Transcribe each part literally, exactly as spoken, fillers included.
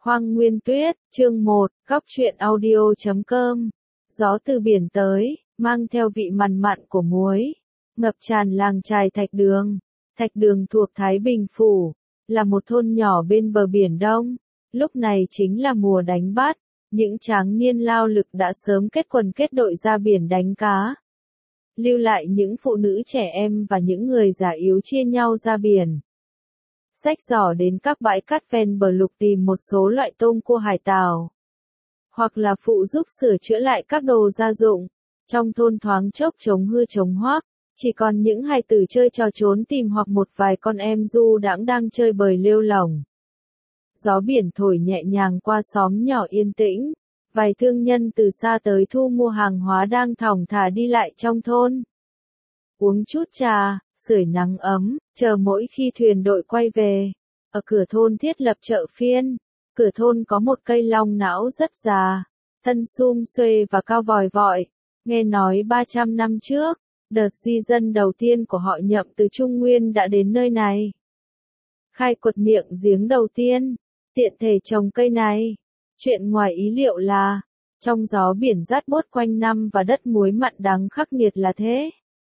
Hoang Nguyên Tuyết, chương một, góc truyện audio chấm com. Gió từ biển tới, mang theo vị mặn mặn của muối, ngập tràn làng chài Thạch Đường. Thạch Đường thuộc Thái Bình Phủ, là một thôn nhỏ bên bờ biển Đông. Lúc này chính là mùa đánh bắt, những tráng niên lao lực đã sớm kết quần kết đội ra biển đánh cá. Lưu lại những phụ nữ trẻ em và những người già yếu chia nhau ra biển. Xách giỏ đến các bãi cát ven bờ lục tìm một số loại tôm cua hải tảo. Hoặc là phụ giúp sửa chữa lại các đồ gia dụng. Trong thôn thoáng chốc trống hư trống hoác, chỉ còn những hài tử chơi trò trốn tìm hoặc một vài con em du đãng đang chơi bời lêu lổng. Gió biển thổi nhẹ nhàng qua xóm nhỏ yên tĩnh, vài thương nhân từ xa tới thu mua hàng hóa đang thong thả đi lại trong thôn. Uống chút trà, sưởi nắng ấm, chờ mỗi khi thuyền đội quay về. Ở cửa thôn thiết lập chợ phiên. Cửa thôn có một cây long não rất già, thân sum xuê và cao vòi vọi. Nghe nói ba trăm năm trước, đợt di dân đầu tiên của họ Nhậm từ Trung Nguyên đã đến nơi này. Khai quật miệng giếng đầu tiên, tiện thể trồng cây này. Chuyện ngoài ý liệu là, trong gió biển rát bốt quanh năm và đất muối mặn đắng khắc nghiệt là thế.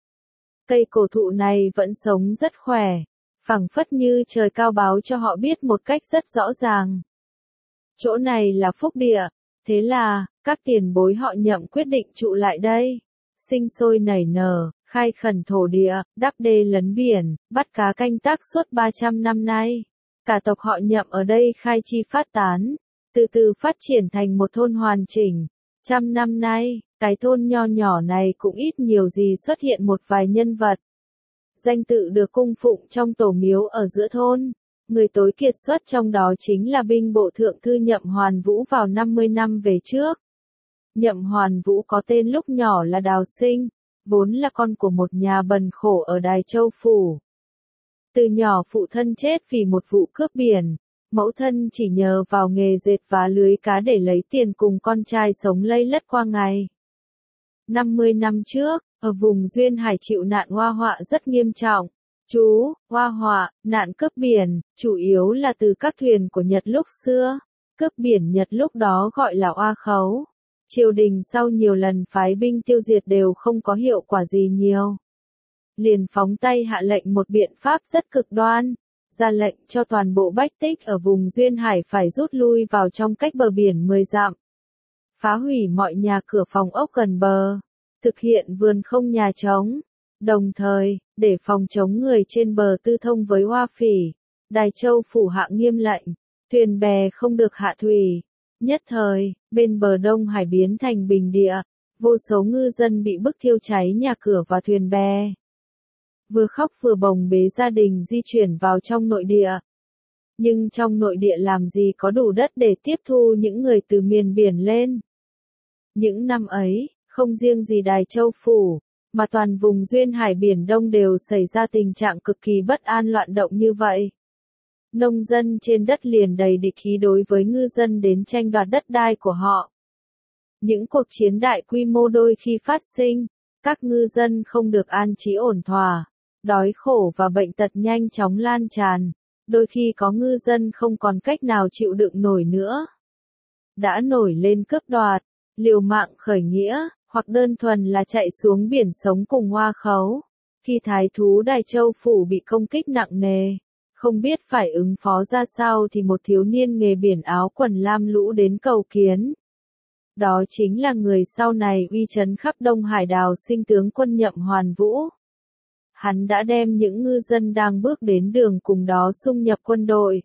Cây cổ thụ này vẫn sống rất khỏe, phảng phất như trời cao báo cho họ biết một cách rất rõ ràng. Chỗ này là phúc địa, thế là, các tiền bối họ Nhậm quyết định trụ lại đây. Sinh sôi nảy nở, khai khẩn thổ địa, đắp đê lấn biển, bắt cá canh tác suốt ba trăm năm nay. Cả tộc họ Nhậm ở đây khai chi phát tán, từ từ phát triển thành một thôn hoàn chỉnh. Trăm năm nay, cái thôn nho nhỏ này cũng ít nhiều gì xuất hiện một vài nhân vật. Danh tự được cung phụng trong tổ miếu ở giữa thôn. Người tối kiệt xuất trong đó chính là binh bộ thượng thư Nhậm Hoàn Vũ vào năm mươi năm về trước. Nhậm Hoàn Vũ có tên lúc nhỏ là Đào Sinh, vốn là con của một nhà bần khổ ở Đài Châu Phủ. Từ nhỏ phụ thân chết vì một vụ cướp biển, mẫu thân chỉ nhờ vào nghề dệt vá lưới cá để lấy tiền cùng con trai sống lây lất qua ngày. năm mươi năm trước, ở vùng Duyên Hải chịu nạn hoa họa rất nghiêm trọng. Chú, hoa họa, nạn cướp biển, chủ yếu là từ các thuyền của Nhật lúc xưa. Cướp biển Nhật lúc đó gọi là oa khấu. Triều đình sau nhiều lần phái binh tiêu diệt đều không có hiệu quả gì nhiều. Liền phóng tay hạ lệnh một biện pháp rất cực đoan, ra lệnh cho toàn bộ bách tích ở vùng Duyên Hải phải rút lui vào trong cách bờ biển mười dặm. Phá hủy mọi nhà cửa phòng ốc gần bờ, thực hiện vườn không nhà trống. Đồng thời, để phòng chống người trên bờ tư thông với Hoa Phỉ, Đài Châu Phủ hạ nghiêm lệnh, thuyền bè không được hạ thủy. Nhất thời, bên bờ Đông Hải biến thành bình địa, vô số ngư dân bị bức thiêu cháy nhà cửa và thuyền bè. Vừa khóc vừa bồng bế gia đình di chuyển vào trong nội địa. Nhưng trong nội địa làm gì có đủ đất để tiếp thu những người từ miền biển lên. Những năm ấy, không riêng gì Đài Châu Phủ, mà toàn vùng Duyên Hải Biển Đông đều xảy ra tình trạng cực kỳ bất an loạn động như vậy. Nông dân trên đất liền đầy địch ý đối với ngư dân đến tranh đoạt đất đai của họ. Những cuộc chiến đại quy mô đôi khi phát sinh, các ngư dân không được an trí ổn thỏa, đói khổ và bệnh tật nhanh chóng lan tràn, đôi khi có ngư dân không còn cách nào chịu đựng nổi nữa. Đã nổi lên cướp đoạt, liều mạng khởi nghĩa, hoặc đơn thuần là chạy xuống biển sống cùng hoa khấu. Khi thái thú Đài Châu Phủ bị công kích nặng nề, không biết phải ứng phó ra sao thì một thiếu niên nghề biển áo quần lam lũ đến cầu kiến. Đó chính là người sau này uy chấn khắp Đông Hải Đào Sinh tướng quân Nhậm Hoàn Vũ. Hắn đã đem những ngư dân đang bước đến đường cùng đó xung nhập quân đội.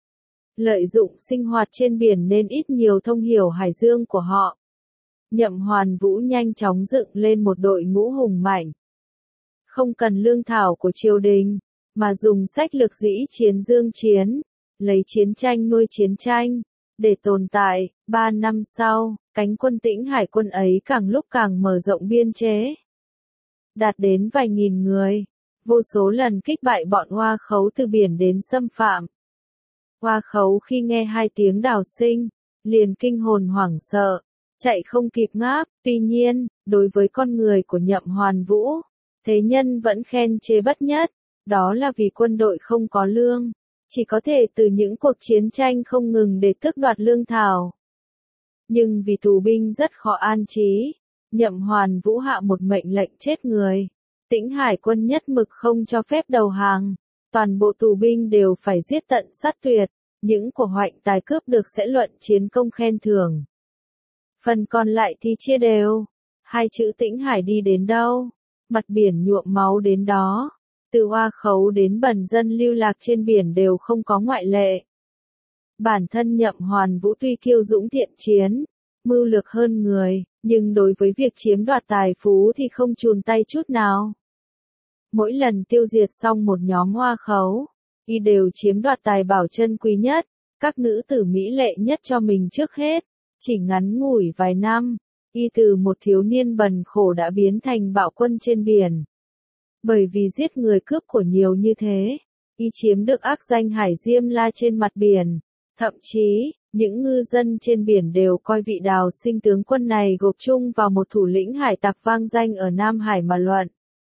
Lợi dụng sinh hoạt trên biển nên ít nhiều thông hiểu hải dương của họ. Nhậm Hoàn Vũ nhanh chóng dựng lên một đội ngũ hùng mạnh. Không cần lương thảo của triều đình, mà dùng sách lược dĩ chiến dương chiến, lấy chiến tranh nuôi chiến tranh, để tồn tại. Ba năm sau, cánh quân Tĩnh Hải quân ấy càng lúc càng mở rộng biên chế. Đạt đến vài nghìn người, vô số lần kích bại bọn Hoa Khấu từ biển đến xâm phạm. Hoa Khấu khi nghe hai tiếng Đào Sinh, liền kinh hồn hoảng sợ, chạy không kịp ngáp. Tuy nhiên, đối với con người của Nhậm Hoàn Vũ, thế nhân vẫn khen chê bất nhất, đó là vì quân đội không có lương, chỉ có thể từ những cuộc chiến tranh không ngừng để tước đoạt lương thảo. Nhưng vì tù binh rất khó an trí, Nhậm Hoàn Vũ hạ một mệnh lệnh chết người. Tĩnh Hải quân nhất mực không cho phép đầu hàng, toàn bộ tù binh đều phải giết tận sát tuyệt, những của hoạnh tài cướp được sẽ luận chiến công khen thưởng. Phần còn lại thì chia đều, hai chữ Tĩnh Hải đi đến đâu, mặt biển nhuộm máu đến đó, từ Hoa Khấu đến bần dân lưu lạc trên biển đều không có ngoại lệ. Bản thân Nhậm Hoàn Vũ tuy kiêu dũng thiện chiến, mưu lược hơn người, nhưng đối với việc chiếm đoạt tài phú thì không chùn tay chút nào. Mỗi lần tiêu diệt xong một nhóm Hoa Khấu, y đều chiếm đoạt tài bảo chân quý nhất, các nữ tử mỹ lệ nhất cho mình trước hết. Chỉ ngắn ngủi vài năm, y từ một thiếu niên bần khổ đã biến thành bạo quân trên biển. Bởi vì giết người cướp của nhiều như thế, y chiếm được ác danh Hải Diêm La trên mặt biển. Thậm chí, những ngư dân trên biển đều coi vị Đào Sinh tướng quân này gộp chung vào một thủ lĩnh hải tặc vang danh ở Nam Hải mà luận.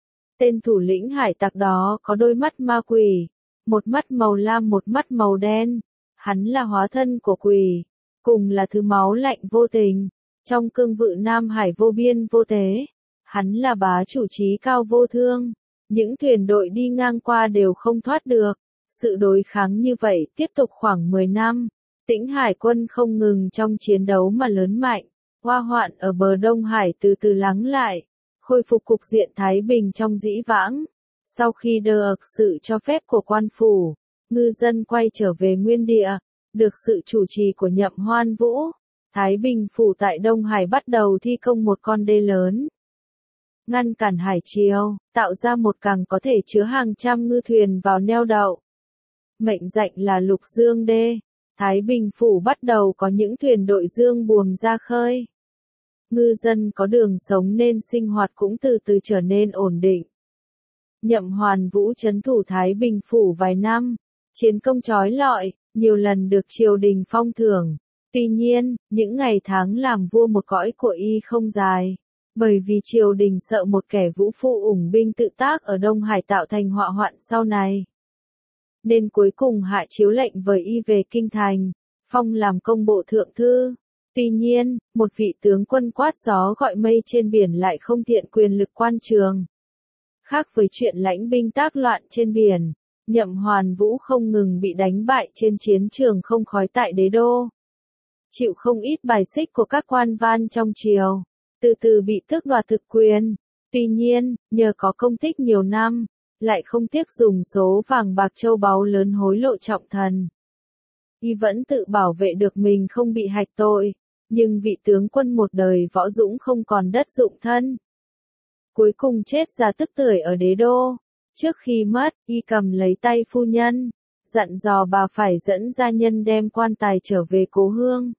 Tên thủ lĩnh hải tặc đó có đôi mắt ma quỷ, một mắt màu lam một mắt màu đen. Hắn là hóa thân của quỷ, cùng là thứ máu lạnh vô tình. Trong cương vực Nam Hải vô biên vô tế, hắn là bá chủ trí cao vô thương. Những thuyền đội đi ngang qua đều không thoát được. Sự đối kháng như vậy tiếp tục khoảng mười năm. Tĩnh Hải quân không ngừng trong chiến đấu mà lớn mạnh. Hoa hoạn ở bờ Đông Hải từ từ lắng lại, khôi phục cục diện thái bình trong dĩ vãng. Sau khi được sự cho phép của quan phủ, ngư dân quay trở về nguyên địa, được sự chủ trì của Nhậm Hoan Vũ, Thái Bình phủ tại Đông Hải bắt đầu thi công một con đê lớn. Ngăn cản hải triều, tạo ra một cảng có thể chứa hàng trăm ngư thuyền vào neo đậu. Mệnh danh là Lục Dương Đê, Thái Bình phủ bắt đầu có những thuyền đội dương buồm ra khơi. Ngư dân có đường sống nên sinh hoạt cũng từ từ trở nên ổn định. Nhậm Hoàn Vũ trấn thủ Thái Bình phủ vài năm, chiến công chói lọi, nhiều lần được triều đình phong thưởng. Tuy nhiên, những ngày tháng làm vua một cõi của y không dài, bởi vì triều đình sợ một kẻ vũ phu ủng binh tự tác ở Đông Hải tạo thành họa hoạn sau này. Nên cuối cùng hạ chiếu lệnh với y về kinh thành, phong làm công bộ thượng thư. Tuy nhiên, một vị tướng quân quát gió gọi mây trên biển lại không tiện quyền lực quan trường. Khác với chuyện lãnh binh tác loạn trên biển, Nhậm Hoàn Vũ không ngừng bị đánh bại trên chiến trường không khói tại đế đô. Chịu không ít bài xích của các quan văn trong triều, từ từ bị tước đoạt thực quyền. Tuy nhiên, nhờ có công tích nhiều năm, lại không tiếc dùng số vàng bạc châu báu lớn hối lộ trọng thần. Y vẫn tự bảo vệ được mình không bị hạch tội, nhưng vị tướng quân một đời võ dũng không còn đất dụng thân. Cuối cùng chết ra tức tưởi ở đế đô. Trước khi mất, y cầm lấy tay phu nhân, dặn dò bà phải dẫn gia nhân đem quan tài trở về cố hương.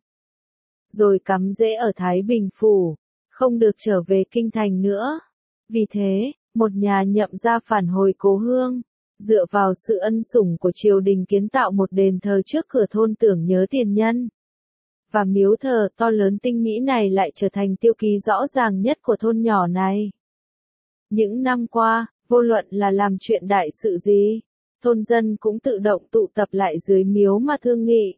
Rồi cắm rễ ở Thái Bình phủ, không được trở về kinh thành nữa. Vì thế, một nhà Nhậm gia phản hồi cố hương, dựa vào sự ân sủng của triều đình kiến tạo một đền thờ trước cửa thôn tưởng nhớ tiền nhân. Và miếu thờ to lớn tinh mỹ này lại trở thành tiêu ký rõ ràng nhất của thôn nhỏ này. Những năm qua, vô luận là làm chuyện đại sự gì, thôn dân cũng tự động tụ tập lại dưới miếu mà thương nghị.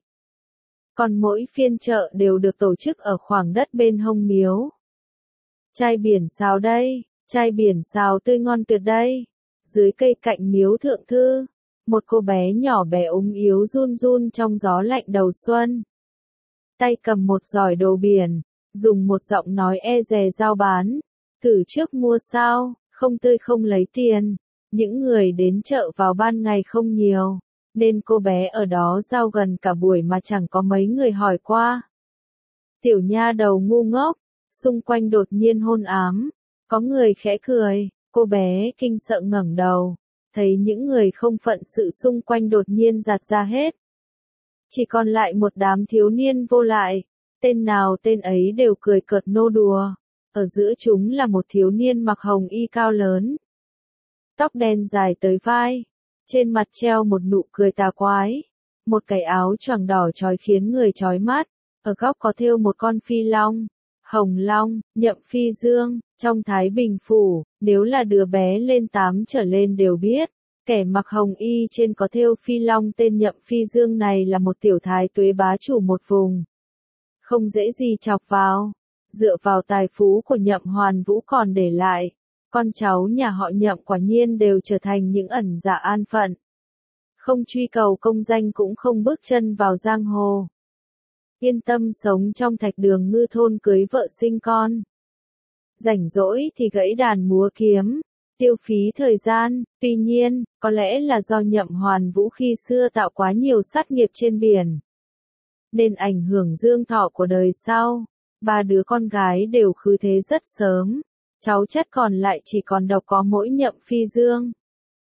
Còn mỗi phiên chợ đều được tổ chức ở khoảng đất bên hông miếu. Chai biển sao đây, chai biển sao tươi ngon tuyệt đây. Dưới cây cạnh miếu thượng thư, một cô bé nhỏ bé ốm yếu run run trong gió lạnh đầu xuân. Tay cầm một giỏi đồ biển, dùng một giọng nói e dè giao bán. Thử trước mua sao, không tươi không lấy tiền. Những người đến chợ vào ban ngày không nhiều, nên cô bé ở đó giao gần cả buổi mà chẳng có mấy người hỏi qua. Tiểu nha đầu ngu ngốc, xung quanh đột nhiên hôn ám, có người khẽ cười, cô bé kinh sợ ngẩng đầu, thấy những người không phận sự xung quanh đột nhiên giạt ra hết. Chỉ còn lại một đám thiếu niên vô lại, tên nào tên ấy đều cười cợt nô đùa, ở giữa chúng là một thiếu niên mặc hồng y cao lớn. Tóc đen dài tới vai, trên mặt treo một nụ cười tà quái, một cái áo choàng đỏ chói khiến người chói mắt, ở góc có thêu một con phi long, hồng long, Nhậm Phi Dương, trong Thái Bình phủ, nếu là đứa bé lên tám trở lên đều biết, Kẻ mặc hồng y trên có thêu phi long tên Nhậm Phi Dương này là một tiểu thái tuế bá chủ một vùng. Không dễ gì chọc vào. Dựa vào tài phú của Nhậm Hoàn Vũ còn để lại, con cháu nhà họ Nhậm quả nhiên đều trở thành những ẩn dạ an phận. Không truy cầu công danh cũng không bước chân vào giang hồ. Yên tâm sống trong Thạch Đường ngư thôn cưới vợ sinh con. Rảnh rỗi thì gãy đàn múa kiếm, tiêu phí thời gian. Tuy nhiên, có lẽ là do Nhậm Hoàn Vũ khi xưa tạo quá nhiều sát nghiệp trên biển, nên ảnh hưởng dương thọ của đời sau. Ba đứa con gái đều khứ thế rất sớm. Cháu chắt còn lại chỉ còn độc có mỗi Nhậm Phi Dương.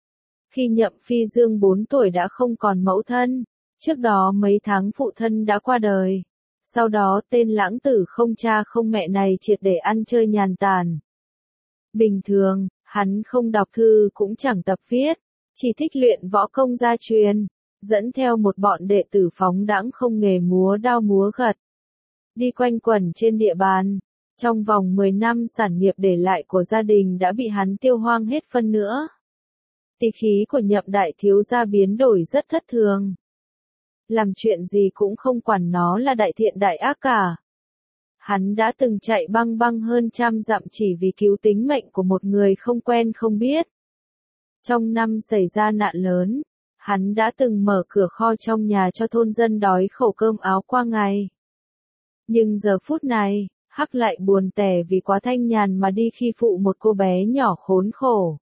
Khi Nhậm Phi Dương bốn tuổi đã không còn mẫu thân. Trước đó mấy tháng phụ thân đã qua đời. Sau đó tên lãng tử không cha không mẹ này triệt để ăn chơi nhàn tản. Bình thường, hắn không đọc thư cũng chẳng tập viết, chỉ thích luyện võ công gia truyền, dẫn theo một bọn đệ tử phóng đãng không nghề múa đao múa gật. Đi quanh quẩn trên địa bàn, trong vòng mười năm sản nghiệp để lại của gia đình đã bị hắn tiêu hoang hết phân nữa. Tỳ khí của Nhậm đại thiếu gia biến đổi rất thất thường. Làm chuyện gì cũng không quản nó là đại thiện đại ác cả. Hắn đã từng chạy băng băng hơn trăm dặm chỉ vì cứu tính mệnh của một người không quen không biết. Trong năm xảy ra nạn lớn, hắn đã từng mở cửa kho trong nhà cho thôn dân đói khẩu cơm áo qua ngày. Nhưng giờ phút này, Hắc lại buồn tẻ vì quá thanh nhàn mà đi khi phụ một cô bé nhỏ khốn khổ.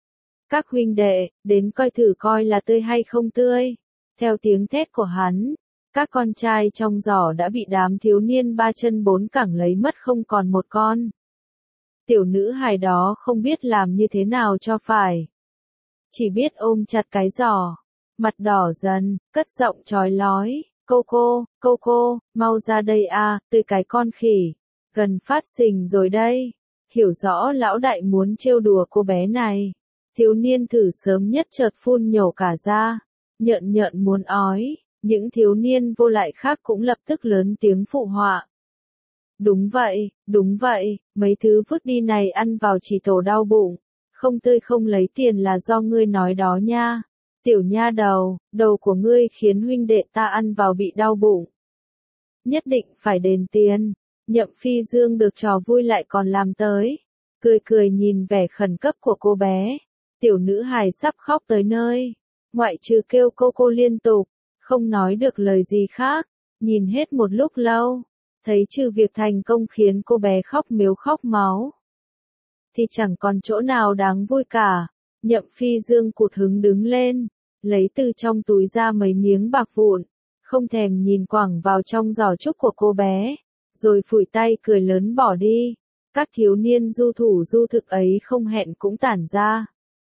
Các huynh đệ, đến coi thử coi là tươi hay không tươi. Theo tiếng thét của hắn, các con trai trong giỏ đã bị đám thiếu niên ba chân bốn cẳng lấy mất không còn một con. Tiểu nữ hài đó không biết làm như thế nào cho phải. Chỉ biết ôm chặt cái giỏ, mặt đỏ dần, cất giọng chói lói. Cô cô, cô cô, mau ra đây a, tươi cái con khỉ. Gần phát sinh rồi đây. Hiểu rõ lão đại muốn trêu đùa cô bé này. Thiếu niên thử sớm nhất chợt phun nhổ cả ra. Nhợn nhợn muốn ói. Những thiếu niên vô lại khác cũng lập tức lớn tiếng phụ họa. Đúng vậy, đúng vậy, mấy thứ vứt đi này ăn vào chỉ tổ đau bụng. Không tươi không lấy tiền là do ngươi nói đó nha. Tiểu nha đầu, đầu của ngươi khiến huynh đệ ta ăn vào bị đau bụng. Nhất định phải đền tiền. Nhậm Phi Dương được trò vui lại còn làm tới. Cười cười nhìn vẻ khẩn cấp của cô bé. Tiểu nữ hài sắp khóc tới nơi. Ngoại trừ kêu cô cô liên tục. Không nói được lời gì khác. Nhìn hết một lúc lâu. Thấy trừ việc thành công khiến cô bé khóc miếu khóc máu. Thì chẳng còn chỗ nào đáng vui cả. Nhậm Phi Dương cụt hứng đứng lên. Lấy từ trong túi ra mấy miếng bạc vụn. Không thèm nhìn quẳng vào trong giỏ trúc của cô bé. Rồi phủi tay cười lớn bỏ đi. Các thiếu niên du thủ du thực ấy không hẹn cũng tản ra.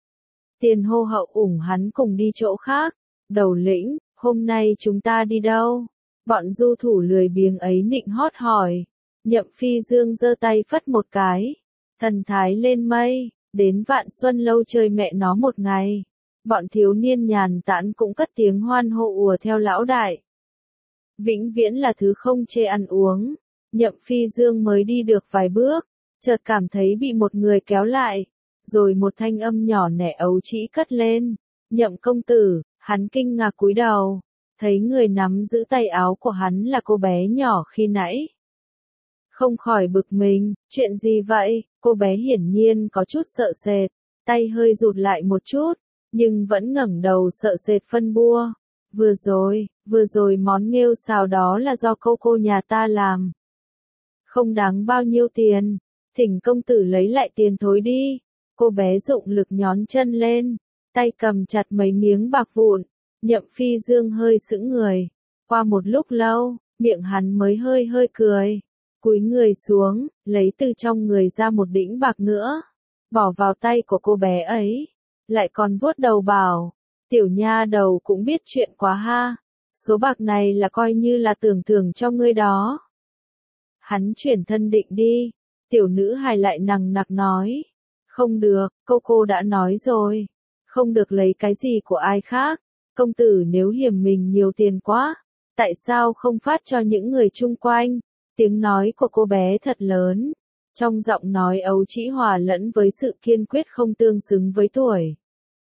Tiền hô hậu ủng hắn cùng đi chỗ khác. Đầu lĩnh, hôm nay chúng ta đi đâu? Bọn du thủ lười biếng ấy nịnh hót hỏi. Nhậm Phi Dương giơ tay phất một cái. Thần thái lên mây, đến Vạn Xuân Lâu chơi mẹ nó một ngày. Bọn thiếu niên nhàn tản cũng cất tiếng hoan hô ùa theo lão đại. Vĩnh viễn là thứ không chê ăn uống. Nhậm Phi Dương mới đi được vài bước, chợt cảm thấy bị một người kéo lại. Rồi một thanh âm nhỏ nẻ ấu trĩ cất lên. Nhậm công tử, hắn kinh ngạc cúi đầu. Thấy người nắm giữ tay áo của hắn là cô bé nhỏ khi nãy. Không khỏi bực mình, chuyện gì vậy? Cô bé hiển nhiên có chút sợ sệt, tay hơi rụt lại một chút, nhưng vẫn ngẩng đầu sợ sệt phân bua. Vừa rồi, vừa rồi món nghêu xào đó là do cô cô nhà ta làm. Không đáng bao nhiêu tiền, thỉnh công tử lấy lại tiền thối đi. Cô bé dụng lực nhón chân lên, tay cầm chặt mấy miếng bạc vụn. Nhậm Phi Dương hơi sững người. Qua một lúc lâu, miệng hắn mới hơi hơi cười. Cúi người xuống, lấy từ trong người ra một đĩnh bạc nữa. Bỏ vào tay của cô bé ấy. Lại còn vuốt đầu bảo. Tiểu nha đầu cũng biết chuyện quá ha. Số bạc này là coi như là tưởng thưởng cho ngươi đó. Hắn chuyển thân định đi. Tiểu nữ hài lại nằng nặc nói. Không được, cô cô đã nói rồi. Không được lấy cái gì của ai khác. Công tử nếu hiểm mình nhiều tiền quá. Tại sao không phát cho những người chung quanh? Tiếng nói của cô bé thật lớn. Trong giọng nói ấu trĩ hòa lẫn với sự kiên quyết không tương xứng với tuổi.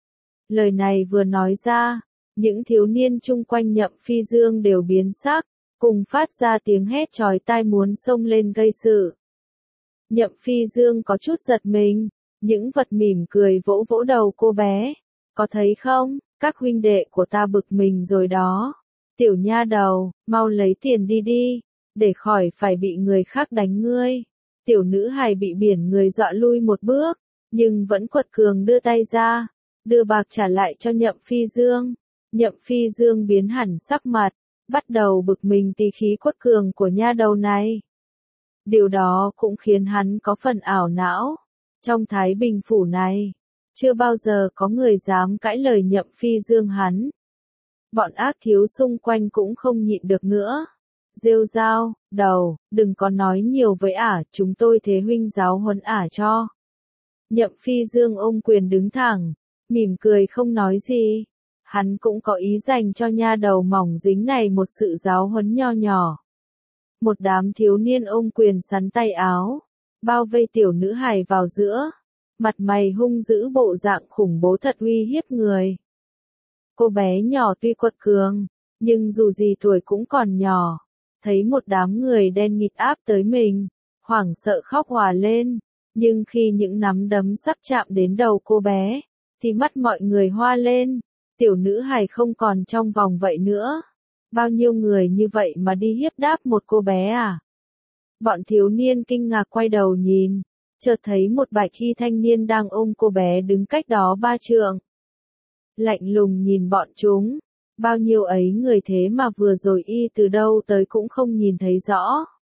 Lời này vừa nói ra, những thiếu niên chung quanh Nhậm Phi Dương đều biến sắc, cùng phát ra tiếng hét chói tai muốn xông lên gây sự. Nhậm Phi Dương có chút giật mình, những vật mỉm cười vỗ vỗ đầu cô bé. Có thấy không, các huynh đệ của ta bực mình rồi đó. Tiểu nha đầu, mau lấy tiền đi đi, để khỏi phải bị người khác đánh ngươi. Tiểu nữ hài bị biển người dọa lui một bước, nhưng vẫn quật cường đưa tay ra, đưa bạc trả lại cho Nhậm Phi Dương. Nhậm Phi Dương biến hẳn sắc mặt, bắt đầu bực mình tí khí quật cường của nha đầu này. Điều đó cũng khiến hắn có phần ảo não. Trong Thái Bình phủ này, chưa bao giờ có người dám cãi lời Nhậm Phi Dương hắn. Bọn ác thiếu xung quanh cũng không nhịn được nữa. Rêu rao, đầu, đừng có nói nhiều với ả, chúng tôi thế huynh giáo huấn ả cho. Nhậm Phi Dương ôm quyền đứng thẳng, mỉm cười không nói gì. Hắn cũng có ý dành cho nha đầu mỏng dính này một sự giáo huấn nho nhỏ. Một đám thiếu niên ôm quyền sắn tay áo, bao vây tiểu nữ hài vào giữa, mặt mày hung dữ bộ dạng khủng bố thật uy hiếp người. Cô bé nhỏ tuy quật cường, nhưng dù gì tuổi cũng còn nhỏ, thấy một đám người đen nghịt áp tới mình, hoảng sợ khóc òa lên, nhưng khi những nắm đấm sắp chạm đến đầu cô bé, thì mắt mọi người hoa lên, tiểu nữ hài không còn trong vòng vậy nữa. Bao nhiêu người như vậy mà đi hiếp đáp một cô bé à? Bọn thiếu niên kinh ngạc quay đầu nhìn, chợt thấy một bạch y thanh niên đang ôm cô bé đứng cách đó ba trượng. Lạnh lùng nhìn bọn chúng, bao nhiêu ấy người thế mà vừa rồi y từ đâu tới cũng không nhìn thấy rõ.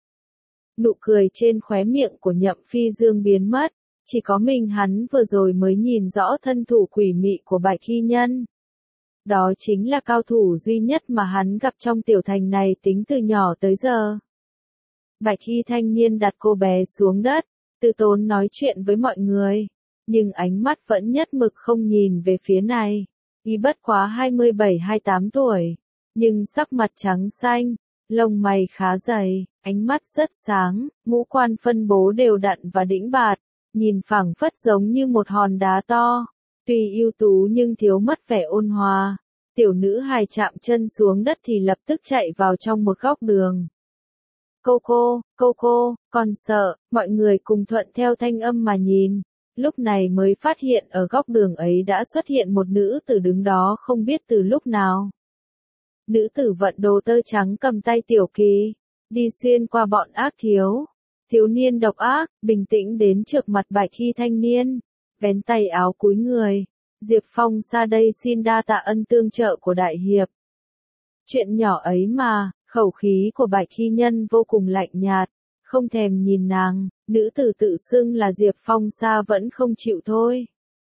Nụ cười trên khóe miệng của Nhậm Phi Dương biến mất, chỉ có mình hắn vừa rồi mới nhìn rõ thân thủ quỷ mị của bạch y nhân. Đó chính là cao thủ duy nhất mà hắn gặp trong tiểu thành này tính từ nhỏ tới giờ. Bạch y thanh niên đặt cô bé xuống đất, từ tốn nói chuyện với mọi người, nhưng ánh mắt vẫn nhất mực không nhìn về phía này. Y bất quá hai mươi bảy hai mươi tám tuổi, nhưng sắc mặt trắng xanh, lông mày khá dày, ánh mắt rất sáng, ngũ quan phân bố đều đặn và đĩnh bạt, nhìn phảng phất giống như một hòn đá to. Tuy ưu tú nhưng thiếu mất vẻ ôn hòa. Tiểu nữ hài chạm chân xuống đất thì lập tức chạy vào trong một góc đường. Cô cô, cô cô, còn sợ, mọi người cùng thuận theo thanh âm mà nhìn. Lúc này mới phát hiện ở góc đường ấy đã xuất hiện một nữ tử đứng đó không biết từ lúc nào. Nữ tử vận đồ tơ trắng cầm tay Tiểu Kỳ, đi xuyên qua bọn ác thiếu. Thiếu niên độc ác, bình tĩnh đến trước mặt bạch y thanh niên, vén tay áo cúi người. Diệp Phong ra đây xin đa tạ ân tương trợ của đại hiệp. Chuyện nhỏ ấy mà, khẩu khí của bạch y nhân vô cùng lạnh nhạt, không thèm nhìn nàng, nữ tử tự xưng là Diệp Phong xa vẫn không chịu thôi.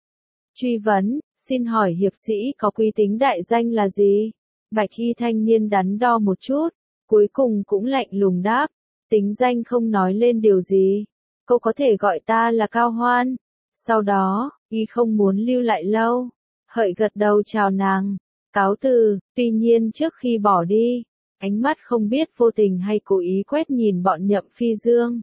Truy vấn, xin hỏi hiệp sĩ có quý tính đại danh là gì? Bạch y thanh niên đắn đo một chút, cuối cùng cũng lạnh lùng đáp, tính danh không nói lên điều gì. Cô có thể gọi ta là Cao Hoan. Sau đó, y không muốn lưu lại lâu, hợi gật đầu chào nàng, cáo từ, tuy nhiên trước khi bỏ đi, ánh mắt không biết vô tình hay cố ý quét nhìn bọn Nhậm Phi Dương,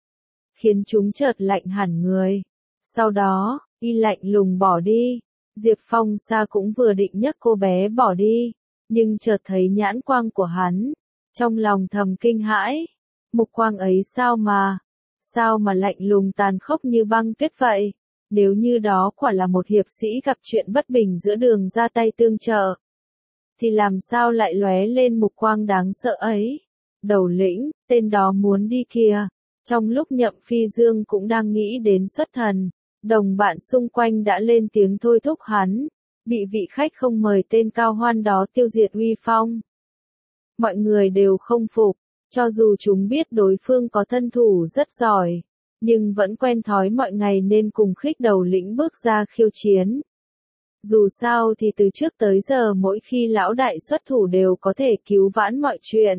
khiến chúng chợt lạnh hẳn người. Sau đó, y lạnh lùng bỏ đi. Diệp Phong xa cũng vừa định nhấc cô bé bỏ đi, nhưng chợt thấy nhãn quang của hắn, trong lòng thầm kinh hãi. Mục quang ấy sao mà, sao mà lạnh lùng tàn khốc như băng tuyết vậy? Nếu như đó quả là một hiệp sĩ gặp chuyện bất bình giữa đường ra tay tương trợ, thì làm sao lại lóe lên mục quang đáng sợ ấy? Đầu lĩnh, tên đó muốn đi kìa. Trong lúc Nhậm Phi Dương cũng đang nghĩ đến xuất thần, đồng bạn xung quanh đã lên tiếng thôi thúc hắn, bị vị khách không mời tên Cao Hoan đó tiêu diệt uy phong. Mọi người đều không phục, cho dù chúng biết đối phương có thân thủ rất giỏi, nhưng vẫn quen thói mọi ngày nên cùng khích đầu lĩnh bước ra khiêu chiến. Dù sao thì từ trước tới giờ mỗi khi lão đại xuất thủ đều có thể cứu vãn mọi chuyện.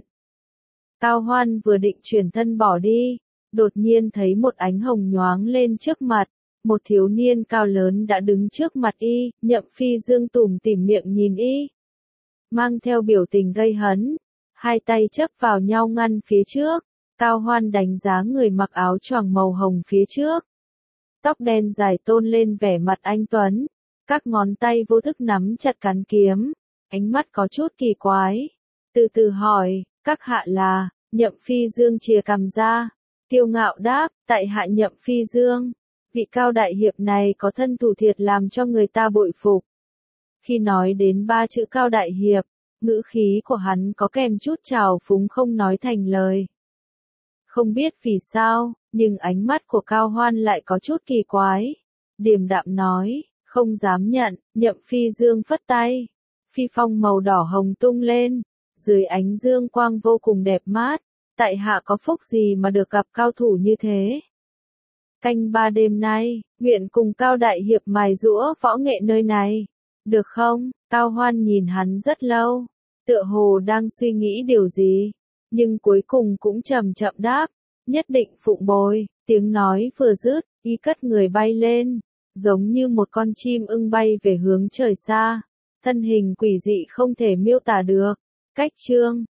Cao Hoan vừa định chuyển thân bỏ đi, đột nhiên thấy một ánh hồng nhoáng lên trước mặt, một thiếu niên cao lớn đã đứng trước mặt y. Nhậm Phi Dương tủm tỉm miệng nhìn y, mang theo biểu tình gây hấn, hai tay chấp vào nhau ngăn phía trước. Cao Hoan đánh giá người mặc áo choàng màu hồng phía trước, tóc đen dài tôn lên vẻ mặt anh tuấn, Các ngón tay vô thức nắm chặt cán kiếm, ánh mắt có chút kỳ quái. Từ từ hỏi, các hạ là, Nhậm Phi Dương chìa cằm ra, kiêu ngạo đáp, tại hạ Nhậm Phi Dương. Vị cao đại hiệp này có thân thủ thiệt làm cho người ta bội phục. Khi nói đến ba chữ cao đại hiệp, ngữ khí của hắn có kèm chút trào phúng không nói thành lời. Không biết vì sao, nhưng ánh mắt của Cao Hoan lại có chút kỳ quái. Điềm đạm nói, không dám nhận, Nhậm Phi Dương phất tay. Phi phong màu đỏ hồng tung lên, dưới ánh dương quang vô cùng đẹp mát. Tại hạ có phúc gì mà được gặp cao thủ như thế? Canh ba đêm nay, nguyện cùng Cao đại hiệp mài giũa võ nghệ nơi này. Được không? Cao Hoan nhìn hắn rất lâu, tựa hồ đang suy nghĩ điều gì, nhưng cuối cùng cũng chậm chậm đáp, nhất định phụng bồi. Tiếng nói vừa dứt, y cất người bay lên, giống như một con chim ưng bay về hướng trời xa, thân hình quỷ dị không thể miêu tả được. Cách chương